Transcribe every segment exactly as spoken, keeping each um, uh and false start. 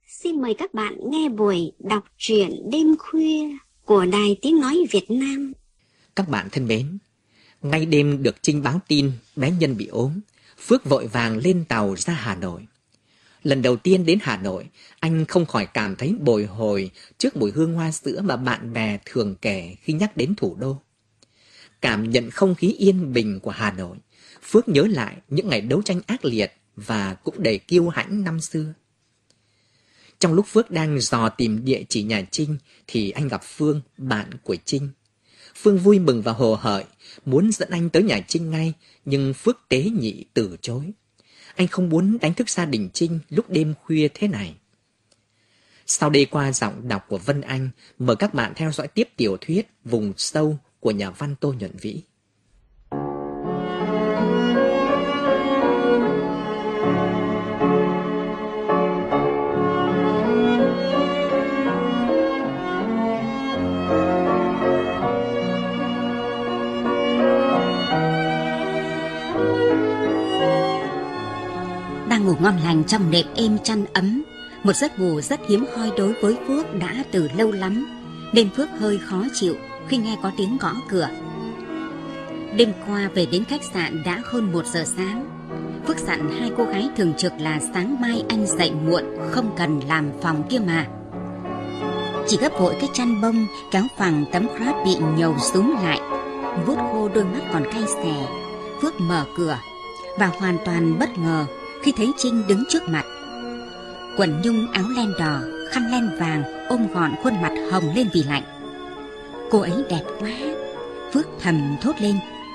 Xin mời các bạn nghe buổi đọc truyện đêm khuya của Đài Tiếng Nói Việt Nam. Các bạn thân mến, ngay đêm được Trinh báo tin bé Nhân bị ốm, Phước vội vàng lên tàu ra Hà Nội. Lần đầu tiên đến Hà Nội, anh không khỏi cảm thấy bồi hồi trước mùi hương hoa sữa mà bạn bè thường kể khi nhắc đến thủ đô. Cảm nhận không khí yên bình của Hà Nội, Phước nhớ lại những ngày đấu tranh ác liệt và cũng đầy kiêu hãnh năm xưa. Trong lúc Phước đang dò tìm địa chỉ nhà Trinh thì anh gặp Phương, bạn của Trinh. Phương vui mừng và hồ hởi, muốn dẫn anh tới nhà Trinh ngay, nhưng Phước tế nhị từ chối. Anh không muốn đánh thức gia đình Trinh lúc đêm khuya thế này. Sau đây qua giọng đọc của Vân Anh, mời các bạn theo dõi tiếp tiểu thuyết Vùng Sâu của nhà văn Tô Nhuận Vĩ. Đang ngủ ngon lành trong nệm êm chăn ấm, một giấc ngủ rất hiếm hoi đối với Phước đã từ lâu lắm, nên Phước hơi khó chịu khi nghe có tiếng gõ cửa. Đêm qua về đến khách sạn đã hơn một giờ sáng. Phước dặn hai cô gái thường trực là sáng mai anh dậy muộn không cần làm phòng kia mà. Chỉ gấp vội cái chăn bông, kéo phẳng tấm crop bị nhầu súm lại, vuốt khô đôi mắt còn cay xè. Phước mở cửa và hoàn toàn bất ngờ khi thấy Trinh đứng trước mặt. Quần nhung áo len đỏ, khăn len vàng ôm gọn khuôn mặt hồng lên vì lạnh. Cô ấy đẹp quá, Phước thầm thốt lên.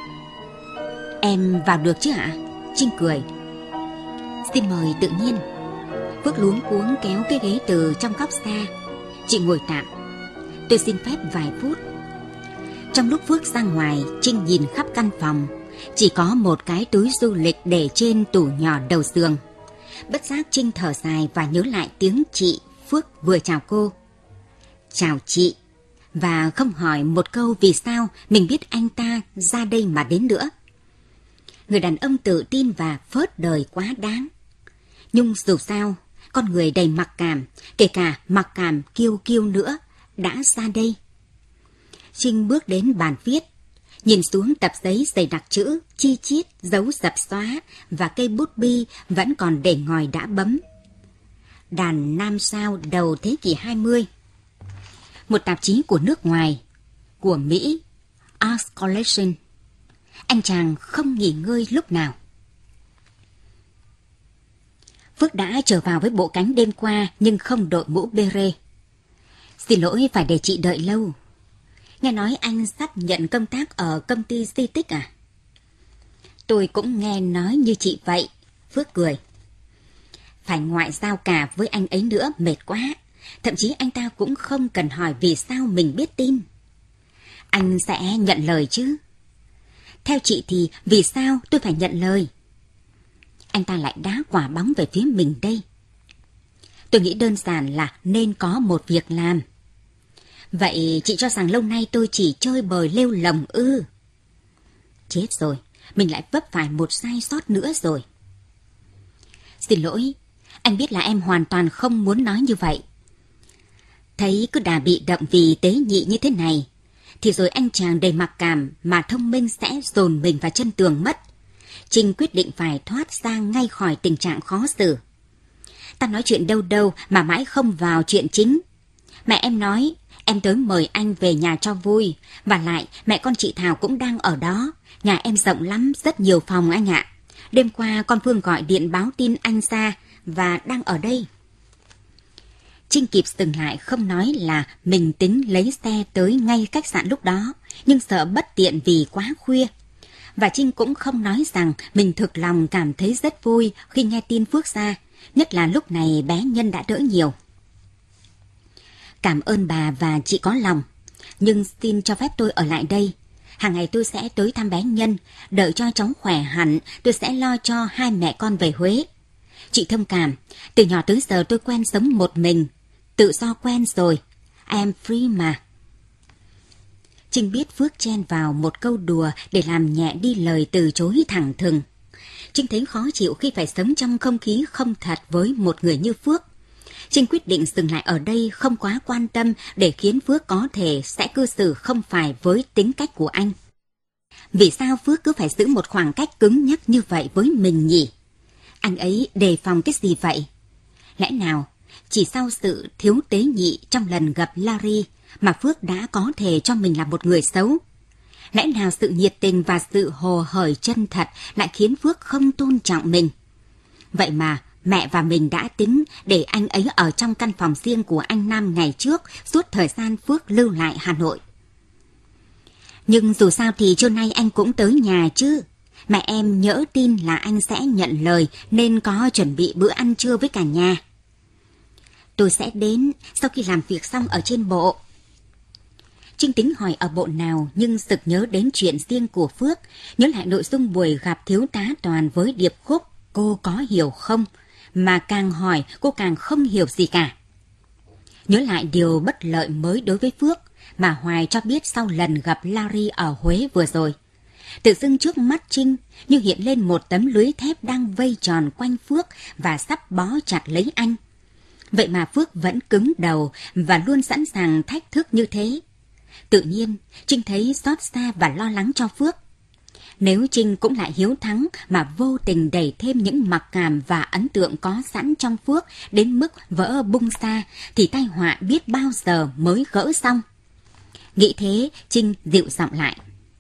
Em vào được chứ ạ? Trinh cười. Xin mời tự nhiên. Phước luống cuống kéo cái ghế từ trong góc xa. Chị ngồi tạm. Tôi xin phép vài phút. Trong lúc Phước ra ngoài, Trinh nhìn khắp căn phòng. Chỉ có một cái túi du lịch để trên tủ nhỏ đầu giường. Bất giác Trinh thở dài và nhớ lại tiếng chị Phước vừa chào cô. Chào chị. Và không hỏi một câu vì sao mình biết anh ta ra đây mà đến nữa. Người đàn ông tự tin và phớt đời quá đáng. Nhưng dù sao, con người đầy mặc cảm, kể cả mặc cảm kiêu kiêu nữa, đã ra đây. Trinh bước đến bàn viết, nhìn xuống tập giấy dày đặc chữ, chi chít, dấu dập xóa và cây bút bi vẫn còn để ngòi đã bấm. Đàn Nam Sao đầu thế kỷ hai mươi. Một tạp chí của nước ngoài, của Mỹ, Art Collection. Anh chàng không nghỉ ngơi lúc nào. Phước đã trở vào với bộ cánh đêm qua nhưng không đội mũ bê-rê. Xin lỗi phải để chị đợi lâu. Nghe nói anh sắp nhận công tác ở công ty di tích à? Tôi cũng nghe nói như chị vậy. Phước cười. Phải ngoại giao cả với anh ấy nữa mệt quá. Thậm chí anh ta cũng không cần hỏi vì sao mình biết tin. Anh sẽ nhận lời chứ? Theo chị thì vì sao tôi phải nhận lời? Anh ta lại đá quả bóng về phía mình đây. Tôi nghĩ đơn giản là nên có một việc làm. Vậy chị cho rằng lâu nay tôi chỉ chơi bời lêu lồng ư? Chết rồi, mình lại vấp phải một sai sót nữa rồi. Xin lỗi, anh biết là em hoàn toàn không muốn nói như vậy. Thấy cứ đà bị động vì tế nhị như thế này, thì rồi anh chàng đầy mặc cảm mà thông minh sẽ dồn mình vào chân tường mất. Trinh quyết định phải thoát ra ngay khỏi tình trạng khó xử. Ta nói chuyện đâu đâu mà mãi không vào chuyện chính. Mẹ em nói em tới mời anh về nhà cho vui. Và lại mẹ con chị Thảo cũng đang ở đó. Nhà em rộng lắm, rất nhiều phòng anh ạ. Đêm qua con Phương gọi điện báo tin anh ra và đang ở đây. Trinh kịp dừng lại không nói là mình tính lấy xe tới ngay khách sạn lúc đó, nhưng sợ bất tiện vì quá khuya. Và Trinh cũng không nói rằng mình thực lòng cảm thấy rất vui khi nghe tin Phước ra, nhất là lúc này bé Nhân đã đỡ nhiều. Cảm ơn bà và chị có lòng, nhưng xin cho phép tôi ở lại đây. Hàng ngày tôi sẽ tới thăm bé Nhân, đợi cho cháu khỏe hẳn, tôi sẽ lo cho hai mẹ con về Huế. Chị thông cảm, từ nhỏ tới giờ tôi quen sống một mình, tự do quen rồi, I am free mà. Trinh biết Phước chen vào một câu đùa để làm nhẹ đi lời từ chối thẳng thừng. Trinh thấy khó chịu khi phải sống trong không khí không thật với một người như Phước. Trinh quyết định dừng lại ở đây, không quá quan tâm để khiến Phước có thể sẽ cư xử không phải với tính cách của anh. Vì sao Phước cứ phải giữ một khoảng cách cứng nhắc như vậy với mình nhỉ? Anh ấy đề phòng cái gì vậy? Lẽ nào chỉ sau sự thiếu tế nhị trong lần gặp Larry mà Phước đã có thể cho mình là một người xấu? Lẽ nào sự nhiệt tình và sự hồ hởi chân thật lại khiến Phước không tôn trọng mình? Vậy mà mẹ và mình đã tính để anh ấy ở trong căn phòng riêng của anh Nam ngày trước suốt thời gian Phước lưu lại Hà Nội. Nhưng dù sao thì trưa nay anh cũng tới nhà chứ. Mẹ em nhỡ tin là anh sẽ nhận lời nên có chuẩn bị bữa ăn trưa với cả nhà. Tôi sẽ đến sau khi làm việc xong ở trên bộ. Trinh tính hỏi ở bộ nào nhưng sực nhớ đến chuyện riêng của Phước, nhớ lại nội dung buổi gặp thiếu tá Toàn với Điệp Khúc. Cô có hiểu không? Mà càng hỏi cô càng không hiểu gì cả. Nhớ lại điều bất lợi mới đối với Phước mà Hoài cho biết sau lần gặp Larry ở Huế vừa rồi. Tự dưng trước mắt Trinh như hiện lên một tấm lưới thép đang vây tròn quanh Phước và sắp bó chặt lấy anh. Vậy mà Phước vẫn cứng đầu và luôn sẵn sàng thách thức như thế. Tự nhiên, Trinh thấy xót xa và lo lắng cho Phước. Nếu Trinh cũng lại hiếu thắng mà vô tình đẩy thêm những mặc cảm và ấn tượng có sẵn trong Phước đến mức vỡ bung ra, thì tai họa biết bao giờ mới gỡ xong. Nghĩ thế, Trinh dịu giọng lại.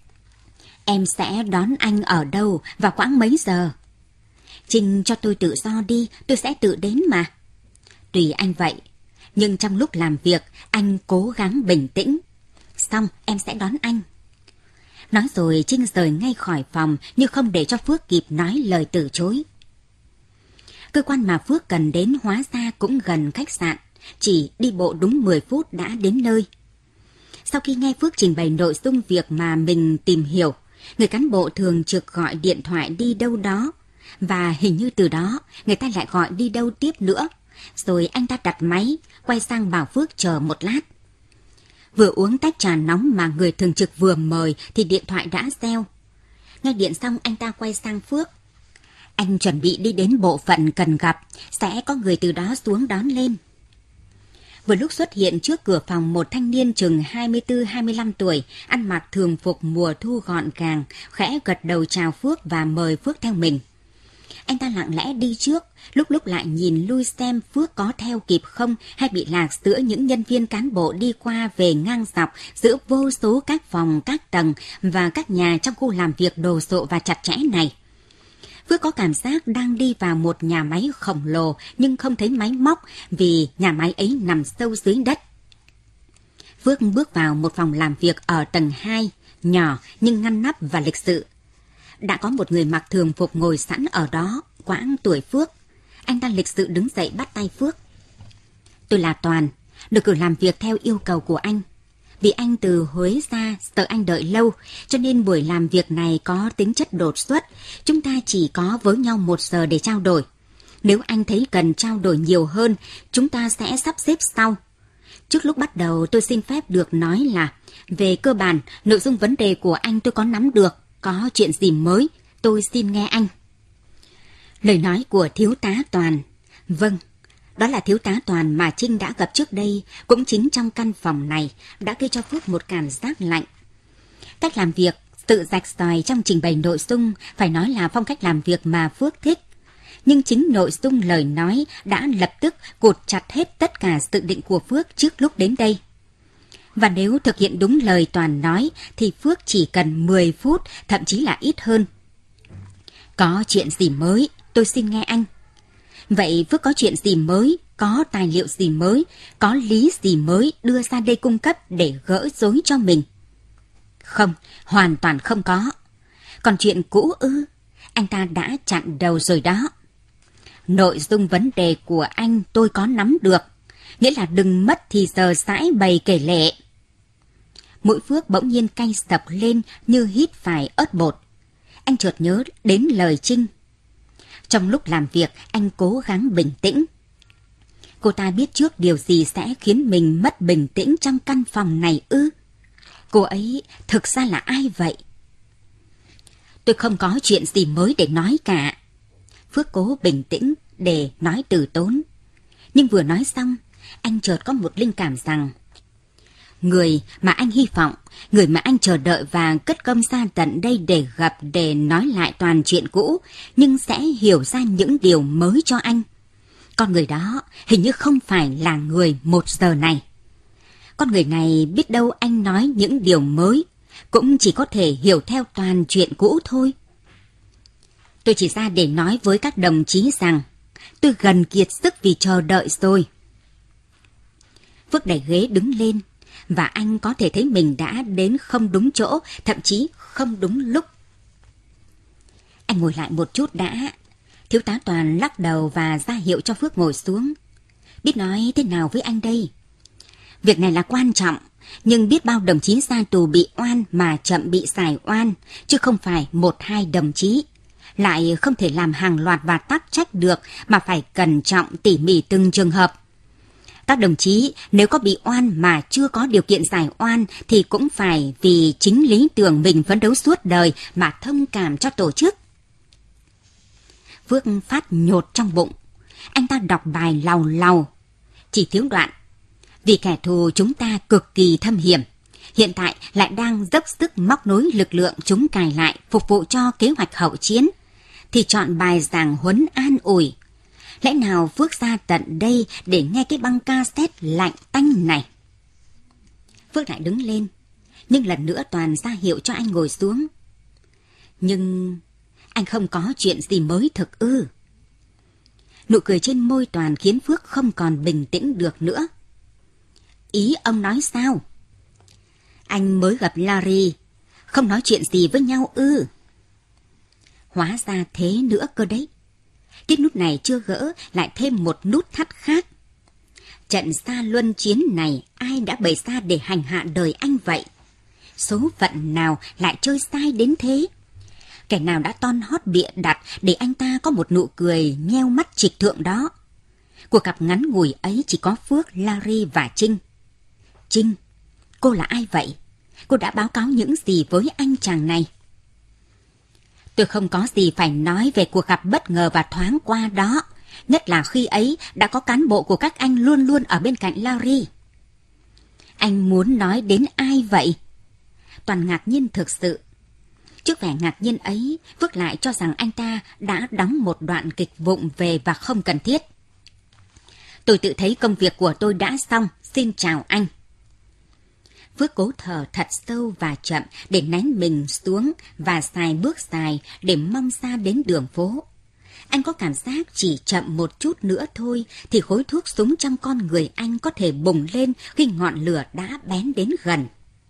Em sẽ đón anh ở đâu vào khoảng mấy giờ? Trinh cho tôi tự do đi, tôi sẽ tự đến mà. Tùy anh vậy, nhưng trong lúc làm việc, anh cố gắng bình tĩnh. Xong, em sẽ đón anh. Nói rồi Trinh rời ngay khỏi phòng nhưng không để cho Phước kịp nói lời từ chối. Cơ quan mà Phước cần đến hóa ra cũng gần khách sạn, chỉ đi bộ đúng mười phút đã đến nơi. Sau khi nghe Phước trình bày nội dung việc mà mình tìm hiểu, người cán bộ thường trực gọi điện thoại đi đâu đó, và hình như từ đó người ta lại gọi đi đâu tiếp nữa. Rồi anh ta đặt máy, quay sang bảo Phước chờ một lát. Vừa uống tách trà nóng mà người thường trực vừa mời thì điện thoại đã reo. Nghe điện xong anh ta quay sang Phước. Anh chuẩn bị đi đến bộ phận cần gặp, sẽ có người từ đó xuống đón lên. Vừa lúc xuất hiện trước cửa phòng một thanh niên chừng hai mươi tư hai mươi lăm tuổi, ăn mặc thường phục mùa thu gọn gàng, khẽ gật đầu chào Phước và mời Phước theo mình. Anh ta lặng lẽ đi trước, lúc lúc lại nhìn lui xem Phước có theo kịp không hay bị lạc giữa những nhân viên cán bộ đi qua về ngang dọc giữa vô số các phòng, các tầng và các nhà trong khu làm việc đồ sộ và chặt chẽ này. Phước có cảm giác đang đi vào một nhà máy khổng lồ nhưng không thấy máy móc vì nhà máy ấy nằm sâu dưới đất. Phước bước vào một phòng làm việc ở tầng hai, nhỏ nhưng ngăn nắp và lịch sự. Đã có một người mặc thường phục ngồi sẵn ở đó, quãng tuổi Phước. Anh ta lịch sự đứng dậy bắt tay Phước. Tôi là Toàn, được cử làm việc theo yêu cầu của anh. Vì anh từ Huế ra sợ anh đợi lâu, cho nên buổi làm việc này có tính chất đột xuất. Chúng ta chỉ có với nhau một giờ để trao đổi. Nếu anh thấy cần trao đổi nhiều hơn, chúng ta sẽ sắp xếp sau. Trước lúc bắt đầu tôi xin phép được nói là về cơ bản, nội dung vấn đề của anh tôi có nắm được. Có chuyện gì mới, tôi xin nghe anh. Lời nói của thiếu tá Toàn. Vâng, đó là thiếu tá Toàn mà Trinh đã gặp trước đây, cũng chính trong căn phòng này, đã gây cho Phước một cảm giác lạnh. Cách làm việc, tự rạch ròi trong trình bày nội dung, phải nói là phong cách làm việc mà Phước thích. Nhưng chính nội dung lời nói đã lập tức cột chặt hết tất cả dự định của Phước trước lúc đến đây. Và nếu thực hiện đúng lời Toàn nói thì Phước chỉ cần mười phút, thậm chí là ít hơn. Có chuyện gì mới, tôi xin nghe anh. Vậy Phước có chuyện gì mới, có tài liệu gì mới, có lý gì mới đưa ra đây cung cấp để gỡ rối cho mình? Không, hoàn toàn không có. Còn chuyện cũ ư, anh ta đã chặn đầu rồi đó. Nội dung vấn đề của anh tôi có nắm được, nghĩa là đừng mất thì giờ sãi bày kể lệ. Mũi Phước bỗng nhiên cay sập lên như hít phải ớt bột. Anh chợt nhớ đến lời Trinh. Trong lúc làm việc, anh cố gắng bình tĩnh. Cô ta biết trước điều gì sẽ khiến mình mất bình tĩnh trong căn phòng này ư? Cô ấy thực ra là ai vậy? Tôi không có chuyện gì mới để nói cả. Phước cố bình tĩnh để nói từ tốn. Nhưng vừa nói xong, anh chợt có một linh cảm rằng người mà anh hy vọng, người mà anh chờ đợi và cất công ra tận đây để gặp, để nói lại toàn chuyện cũ, nhưng sẽ hiểu ra những điều mới cho anh. Con người đó hình như không phải là người một giờ này. Con người này biết đâu anh nói những điều mới, cũng chỉ có thể hiểu theo toàn chuyện cũ thôi. Tôi chỉ ra để nói với các đồng chí rằng tôi gần kiệt sức vì chờ đợi rồi. Phước đẩy ghế đứng lên, và anh có thể thấy mình đã đến không đúng chỗ, thậm chí không đúng lúc. Anh ngồi lại một chút đã. Thiếu tá Toàn lắc đầu và ra hiệu cho Phước ngồi xuống. Biết nói thế nào với anh đây? Việc này là quan trọng, nhưng biết bao đồng chí ra tù bị oan mà chậm bị giải oan, chứ không phải một hai đồng chí. Lại không thể làm hàng loạt và tắc trách được, mà phải cẩn trọng tỉ mỉ từng trường hợp. Các đồng chí nếu có bị oan mà chưa có điều kiện giải oan thì cũng phải vì chính lý tưởng mình phấn đấu suốt đời mà thông cảm cho tổ chức. Phước phát nhột trong bụng. Anh ta đọc bài làu làu. Chỉ thiếu đoạn. Vì kẻ thù chúng ta cực kỳ thâm hiểm. Hiện tại lại đang dốc sức móc nối lực lượng chúng cài lại phục vụ cho kế hoạch hậu chiến. Thì chọn bài giảng huấn an ủi. Lẽ nào Phước ra tận đây để nghe cái băng cassette lạnh tanh này? Phước lại đứng lên, nhưng lần nữa Toàn ra hiệu cho anh ngồi xuống. Nhưng anh không có chuyện gì mới thực ư? Nụ cười trên môi Toàn khiến Phước không còn bình tĩnh được nữa. Ý ông nói sao? Anh mới gặp Larry, không nói chuyện gì với nhau ư? Hóa ra thế nữa cơ đấy. Cái nút này chưa gỡ, lại thêm một nút thắt khác. Trận xa luân chiến này ai đã bày ra để hành hạ đời anh vậy? Số phận nào lại chơi sai đến thế? Kẻ nào đã ton hót bịa đặt để anh ta có một nụ cười nheo mắt trịch thượng đó? Cuộc gặp ngắn ngủi ấy chỉ có Phước, Larry và Trinh. Trinh, cô là ai vậy? Cô đã báo cáo những gì với anh chàng này? Tôi không có gì phải nói về cuộc gặp bất ngờ và thoáng qua đó, nhất là khi ấy đã có cán bộ của các anh luôn luôn ở bên cạnh Larry. Anh muốn nói đến ai vậy? Toàn ngạc nhiên thực sự. Trước vẻ ngạc nhiên ấy, Phước lại cho rằng anh ta đã đóng một đoạn kịch vụng về và không cần thiết. Tôi tự thấy công việc của tôi đã xong, xin chào anh. Phước cố thở thật sâu và chậm để nén mình xuống và xài bước dài để mong xa đến đường phố. Anh có cảm giác chỉ chậm một chút nữa thôi thì khối thuốc súng trong con người anh có thể bùng lên khi ngọn lửa đã bén đến gần.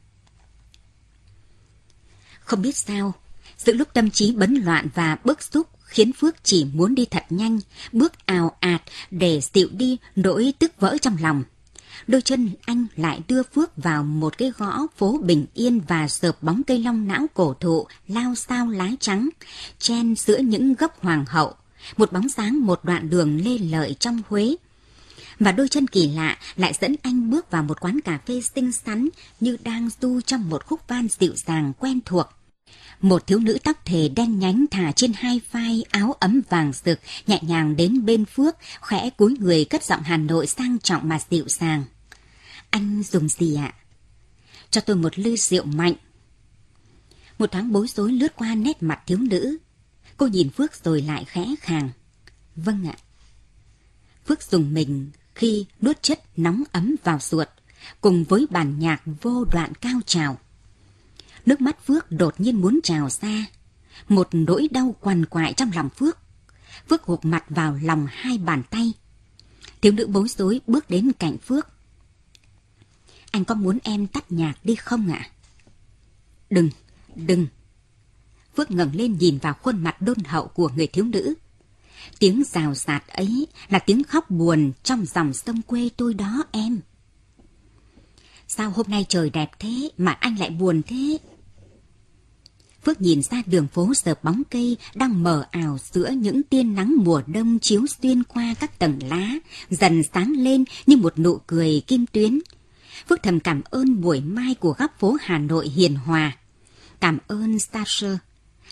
Không biết sao, giữa lúc tâm trí bấn loạn và bức xúc khiến Phước chỉ muốn đi thật nhanh, bước ào ạt để dịu đi nỗi tức vỡ trong lòng. Đôi chân anh lại đưa Phước vào một cái ngõ phố bình yên và sợp bóng cây long não cổ thụ lao xao lá trắng, chen giữa những gốc hoàng hậu, một bóng dáng một đoạn đường lê lợi trong Huế. Và đôi chân kỳ lạ lại dẫn anh bước vào một quán cà phê xinh xắn như đang du trong một khúc van dịu dàng quen thuộc. Một thiếu nữ tóc thề đen nhánh thả trên hai vai áo ấm vàng rực nhẹ nhàng đến bên Phước, khẽ cúi người cất giọng Hà Nội sang trọng mà dịu dàng. Anh dùng gì ạ? Cho tôi một ly rượu mạnh. Một thoáng bối rối lướt qua nét mặt thiếu nữ. Cô nhìn Phước rồi lại khẽ khàng. Vâng ạ. Phước dùng mình khi nuốt chất nóng ấm vào ruột, cùng với bản nhạc vô đoạn cao trào. Nước mắt Phước đột nhiên muốn trào ra. Một nỗi đau quằn quại trong lòng Phước. Phước gục mặt vào lòng hai bàn tay. Thiếu nữ bối rối bước đến cạnh Phước. Anh có muốn em tắt nhạc đi không ạ? Đừng, đừng. Phước ngẩng lên nhìn vào khuôn mặt đôn hậu của người thiếu nữ. Tiếng rào rạt ấy là tiếng khóc buồn trong dòng sông quê tôi đó em. Sao hôm nay trời đẹp thế mà anh lại buồn thế? Phước nhìn ra đường phố sợp bóng cây đang mờ ảo giữa những tia nắng mùa đông chiếu xuyên qua các tầng lá, dần sáng lên như một nụ cười kim tuyến. Phước thầm cảm ơn buổi mai của góc phố Hà Nội hiền hòa. Cảm ơn Starcher.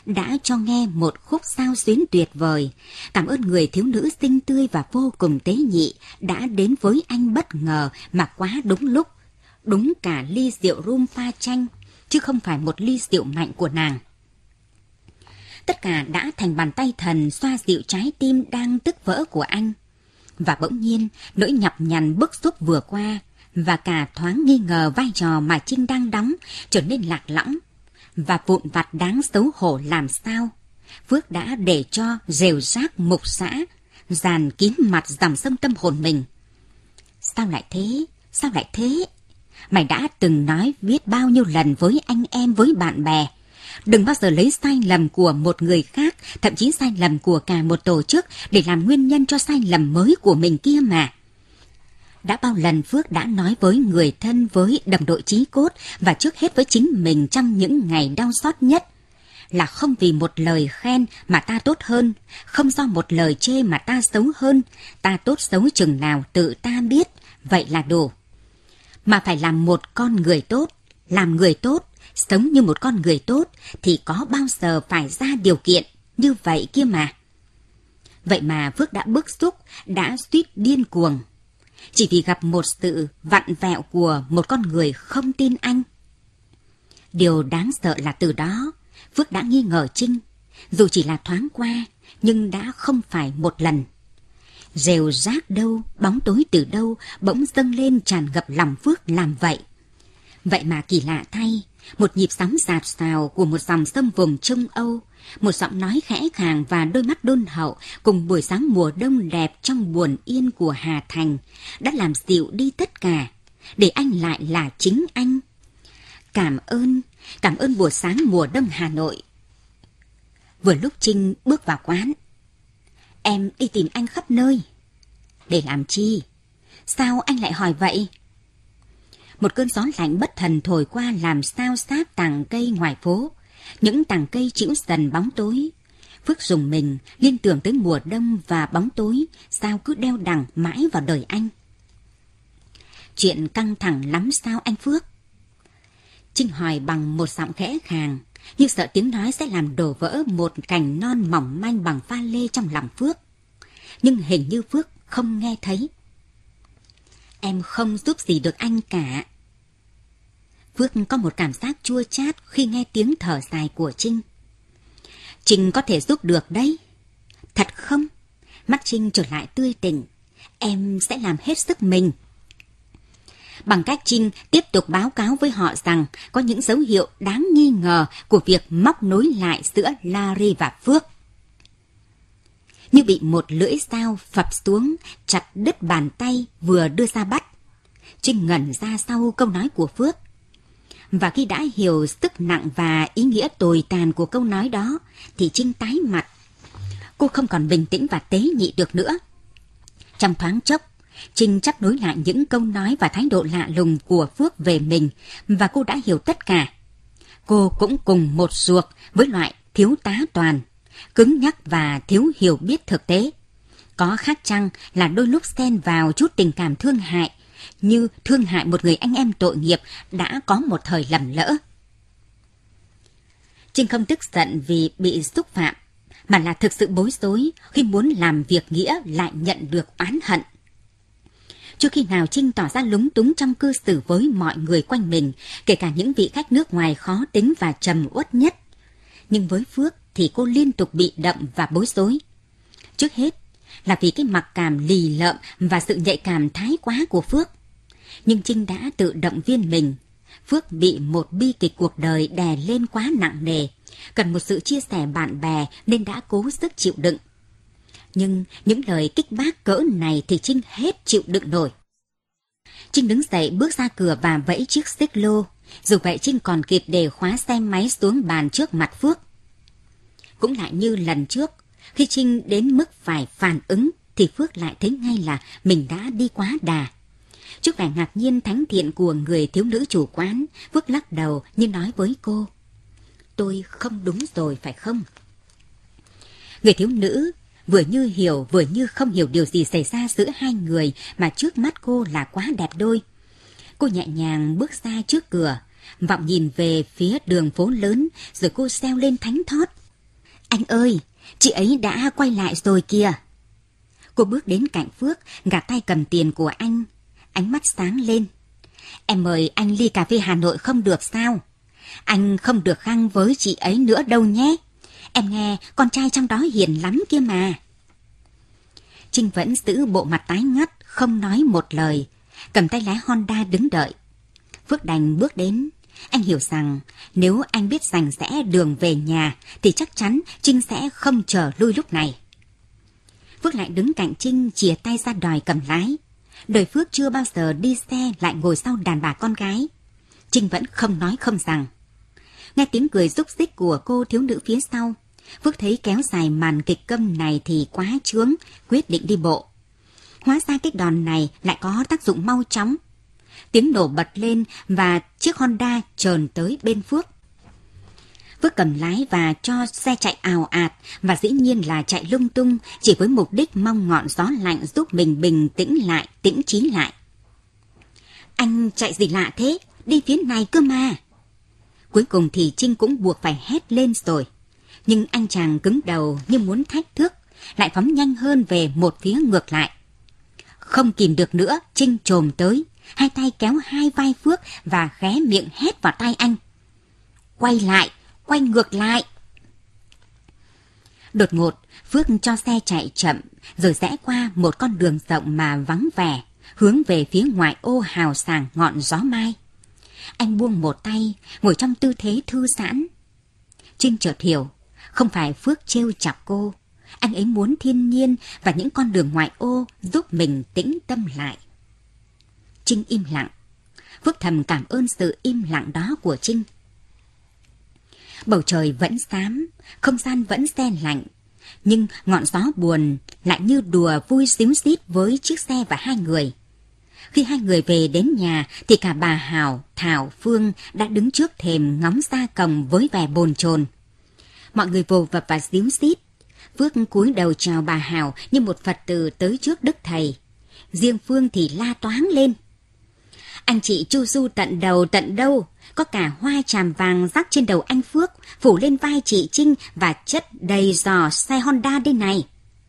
đã cho nghe một khúc sao xuyến tuyệt vời. Cảm ơn người thiếu nữ xinh tươi và vô cùng tế nhị đã đến với anh bất ngờ mà quá đúng lúc. Đúng cả ly rượu rum pha chanh, chứ không phải một ly rượu mạnh của nàng. Tất cả đã thành bàn tay thần xoa dịu trái tim đang tức vỡ của anh. Và bỗng nhiên, nỗi nhọc nhằn bức xúc vừa qua và cả thoáng nghi ngờ vai trò mà Trinh đang đóng trở nên lạc lõng và vụn vặt đáng xấu hổ làm sao. Phước đã để cho rều rác mục xã dàn kín mặt dòng sông tâm hồn mình. Sao lại thế? Sao lại thế? Mày đã từng nói biết bao nhiêu lần với anh em, với bạn bè. Đừng bao giờ lấy sai lầm của một người khác, thậm chí sai lầm của cả một tổ chức để làm nguyên nhân cho sai lầm mới của mình kia mà. Đã bao lần Phước đã nói với người thân, với đồng đội chí cốt và trước hết với chính mình trong những ngày đau xót nhất là không vì một lời khen mà ta tốt hơn, không do một lời chê mà ta xấu hơn, ta tốt xấu chừng nào tự ta biết, vậy là đủ. Mà phải làm một con người tốt, làm người tốt, sống như một con người tốt thì có bao giờ phải ra điều kiện như vậy kia mà. Vậy mà Phước đã bức xúc, đã suýt điên cuồng, chỉ vì gặp một sự vặn vẹo của một con người không tin anh. Điều đáng sợ là từ đó, Phước đã nghi ngờ Trinh, dù chỉ là thoáng qua, nhưng đã không phải một lần. Rều rác đâu, bóng tối từ đâu, bỗng dâng lên tràn ngập lòng Phước làm vậy. Vậy mà kỳ lạ thay, một nhịp sóng rạt rào của một dòng sông vùng Trung Âu, một giọng nói khẽ khàng và đôi mắt đôn hậu cùng buổi sáng mùa đông đẹp trong buồn yên của Hà Thành đã làm dịu đi tất cả, để anh lại là chính anh. Cảm ơn, cảm ơn buổi sáng mùa đông Hà Nội. Vừa lúc Trinh bước vào quán, em đi tìm anh khắp nơi. Để làm chi? Sao anh lại hỏi vậy? Một cơn gió lạnh bất thần thổi qua làm xao xáp tàng cây ngoài phố. Những tàng cây chĩu dần bóng tối. Phước rùng mình, liên tưởng tới mùa đông và bóng tối, sao cứ đeo đằng mãi vào đời anh. Chuyện căng thẳng lắm sao anh Phước? Trinh hỏi bằng một giọng khẽ khàng, như sợ tiếng nói sẽ làm đổ vỡ một cành non mỏng manh bằng pha lê trong lòng Phước. Nhưng hình như Phước không nghe thấy. Em không giúp gì được anh cả. Phước có một cảm giác chua chát khi nghe tiếng thở dài của Trinh. Trinh có thể giúp được đấy. Thật không? Mắt Trinh trở lại tươi tỉnh. Em sẽ làm hết sức mình. Bằng cách Trinh tiếp tục báo cáo với họ rằng có những dấu hiệu đáng nghi ngờ của việc móc nối lại giữa Larry và Phước. Như bị một lưỡi dao phập xuống, chặt đứt bàn tay vừa đưa ra bắt. Trinh ngẩn ra sau câu nói của Phước. Và khi đã hiểu sức nặng và ý nghĩa tồi tàn của câu nói đó, thì Trinh tái mặt. Cô không còn bình tĩnh và tế nhị được nữa. Trong thoáng chốc, Trinh chắp nối lại những câu nói và thái độ lạ lùng của Phước về mình, và cô đã hiểu tất cả. Cô cũng cùng một ruột với loại thiếu tá Toàn, cứng nhắc và thiếu hiểu biết thực tế. Có khác chăng là đôi lúc xen vào chút tình cảm thương hại, như thương hại một người anh em tội nghiệp đã có một thời lầm lỡ. Trinh không tức giận vì bị xúc phạm, mà là thực sự bối rối khi muốn làm việc nghĩa lại nhận được oán hận. Chưa khi nào Trinh tỏ ra lúng túng trong cư xử với mọi người quanh mình, kể cả những vị khách nước ngoài khó tính và trầm uất nhất. Nhưng với Phước thì cô liên tục bị động và bối rối. Trước hết là vì cái mặc cảm lì lợm và sự nhạy cảm thái quá của Phước. Nhưng Trinh đã tự động viên mình. Phước bị một bi kịch cuộc đời đè lên quá nặng nề, cần một sự chia sẻ bạn bè nên đã cố sức chịu đựng. Nhưng những lời kích bác cỡ này thì Trinh hết chịu đựng nổi. Trinh đứng dậy bước ra cửa và vẫy chiếc xích lô. Dù vậy Trinh còn kịp để khóa xe máy xuống bàn trước mặt Phước. Cũng lại như lần trước, khi Trinh đến mức phải phản ứng thì Phước lại thấy ngay là mình đã đi quá đà. Trước vẻ ngạc nhiên thánh thiện của người thiếu nữ chủ quán, Phước lắc đầu như nói với cô: Tôi không đúng rồi phải không? Người thiếu nữ vừa như hiểu vừa như không hiểu điều gì xảy ra giữa hai người mà trước mắt cô là quá đẹp đôi. Cô nhẹ nhàng bước ra trước cửa, vọng nhìn về phía đường phố lớn, rồi cô reo lên thánh thót: Anh ơi, chị ấy đã quay lại rồi kìa. Cô bước đến cạnh Phước, gạt tay cầm tiền của anh. Ánh mắt sáng lên. Em mời anh ly cà phê Hà Nội không được sao? Anh không được khăng với chị ấy nữa đâu nhé. Em nghe con trai trong đó hiền lắm kia mà. Trinh vẫn giữ bộ mặt tái ngắt, không nói một lời, cầm tay lái Honda đứng đợi. Phước đành bước đến. Anh hiểu rằng nếu anh biết rành rẽ đường về nhà thì chắc chắn Trinh sẽ không chờ lui lúc này. Phước lại đứng cạnh Trinh, chìa tay ra đòi cầm lái. Đời Phước chưa bao giờ đi xe lại ngồi sau đàn bà con gái. Trinh vẫn không nói không rằng. Nghe tiếng cười rúc rích của cô thiếu nữ phía sau, Phước thấy kéo dài màn kịch câm này thì quá chướng, quyết định đi bộ. Hóa ra cái đòn này lại có tác dụng mau chóng. Tiếng nổ bật lên và chiếc Honda chờn tới bên Phước. Phước cầm lái và cho xe chạy ào ạt, và dĩ nhiên là chạy lung tung, chỉ với mục đích mong ngọn gió lạnh giúp mình bình tĩnh lại, tĩnh trí lại. Anh chạy gì lạ thế? Đi phía này cơ mà. Cuối cùng thì Trinh cũng buộc phải hét lên rồi. Nhưng anh chàng cứng đầu như muốn thách thức, lại phóng nhanh hơn về một phía ngược lại. Không kìm được nữa, Trinh chồm tới, hai tay kéo hai vai Phước và ghé miệng hét vào tai anh. Quay lại, quay ngược lại. Đột ngột, Phước cho xe chạy chậm, rồi rẽ qua một con đường rộng mà vắng vẻ, hướng về phía ngoại ô hào sảng ngọn gió mai. Anh buông một tay, ngồi trong tư thế thư giãn. Trinh chợt hiểu, không phải Phước trêu chọc cô, anh ấy muốn thiên nhiên và những con đường ngoại ô giúp mình tĩnh tâm lại. Trinh im lặng. Phước thầm cảm ơn sự im lặng đó của Trinh. Bầu trời vẫn xám, không gian vẫn se lạnh, nhưng ngọn gió buồn lại như đùa vui xíu xít với chiếc xe và hai người. Khi hai người về đến nhà thì cả bà Hảo, Thảo, Phương đã đứng trước thềm ngóng ra cổng với vẻ bồn chồn. Mọi người vồ vập và xíu xít. Phước cúi đầu chào bà Hảo như một Phật tử tới trước Đức Thầy. Riêng Phương thì la toáng lên. Anh chị chu du tận đầu tận đâu, có cả hoa tràm vàng rắc trên đầu anh Phước, phủ lên vai chị Trinh và chất đầy giò xe Honda đây này.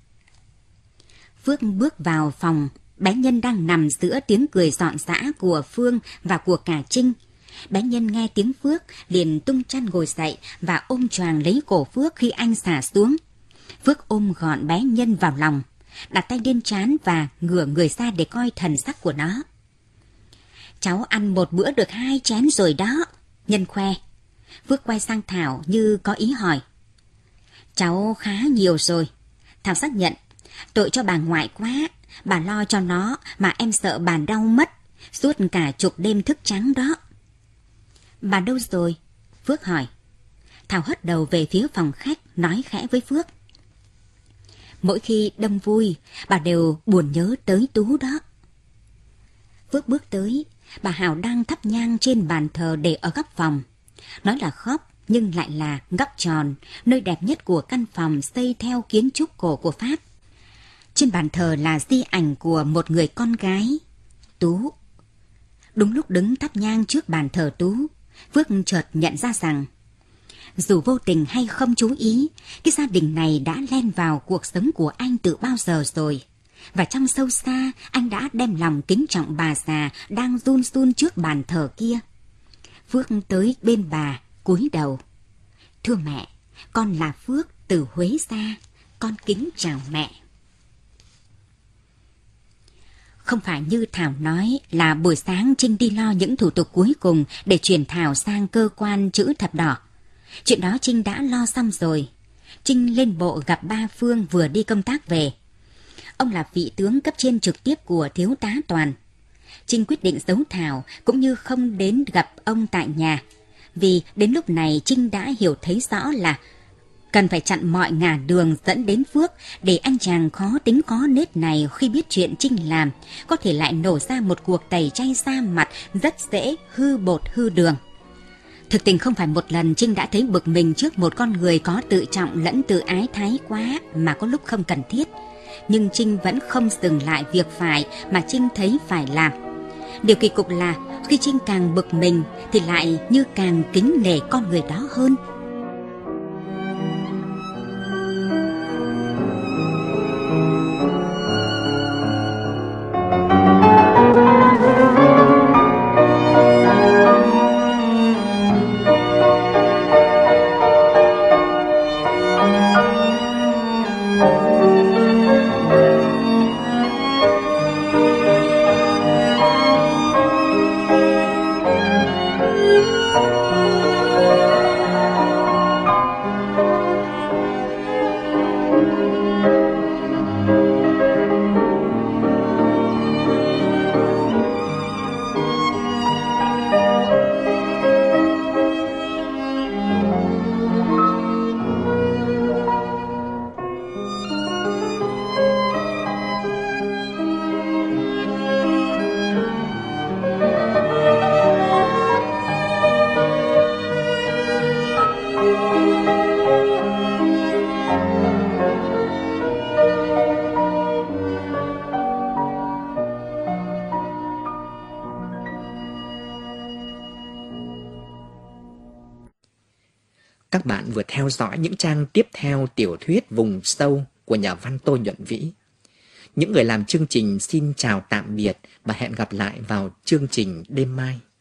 Phước bước vào phòng, bé Nhân đang nằm giữa tiếng cười rộn rã của Phương và của cả Trinh. Bé Nhân nghe tiếng Phước liền tung chăn ngồi dậy và ôm choàng lấy cổ Phước khi anh xả xuống. Phước ôm gọn bé Nhân vào lòng, đặt tay lên trán và ngửa người ra để coi thần sắc của nó. Cháu ăn một bữa được hai chén rồi đó, Nhân khoe. Phước quay sang Thảo như có ý hỏi. Cháu khá nhiều rồi. Thảo xác nhận. Tội cho bà ngoại quá, bà lo cho nó mà em sợ bà đau mất, suốt cả chục đêm thức trắng đó. Bà đâu rồi? Phước hỏi. Thảo hất đầu về phía phòng khách, nói khẽ với Phước. Mỗi khi đông vui, bà đều buồn nhớ tới Tú đó. Phước bước tới, bà Hảo đang thắp nhang trên bàn thờ để ở góc phòng. Nói là góc, nhưng lại là góc tròn, nơi đẹp nhất của căn phòng xây theo kiến trúc cổ của Pháp. Trên bàn thờ là di ảnh của một người con gái, Tú. Đúng lúc đứng thắp nhang trước bàn thờ Tú, Phước chợt nhận ra rằng, dù vô tình hay không chú ý, cái gia đình này đã len vào cuộc sống của anh từ bao giờ rồi. Và trong sâu xa, anh đã đem lòng kính trọng bà già đang run run trước bàn thờ kia. Phước tới bên bà, cúi đầu. Thưa mẹ, con là Phước từ Huế ra, con kính chào mẹ. Không phải như Thảo nói là buổi sáng Trinh đi lo những thủ tục cuối cùng để chuyển Thảo sang cơ quan chữ thập đỏ. Chuyện đó Trinh đã lo xong rồi. Trinh lên bộ gặp ba Phương vừa đi công tác về. Ông là vị tướng cấp trên trực tiếp của thiếu tá Toàn. Trinh quyết định giấu Thảo cũng như không đến gặp ông tại nhà. Vì đến lúc này Trinh đã hiểu thấy rõ là cần phải chặn mọi ngả đường dẫn đến Phước để anh chàng khó tính khó nết này khi biết chuyện Trinh làm có thể lại nổ ra một cuộc tẩy chay da mặt rất dễ hư bột hư đường. Thực tình không phải một lần Trinh đã thấy bực mình trước một con người có tự trọng lẫn tự ái thái quá mà có lúc không cần thiết. Nhưng Trinh vẫn không dừng lại việc phải mà Trinh thấy phải làm. Điều kỳ cục là khi Trinh càng bực mình thì lại như càng kính nể con người đó hơn. Các bạn vừa theo dõi những trang tiếp theo tiểu thuyết Vùng Sâu của nhà văn Tô Nhuận Vĩ. Những người làm chương trình xin chào tạm biệt và hẹn gặp lại vào chương trình đêm mai.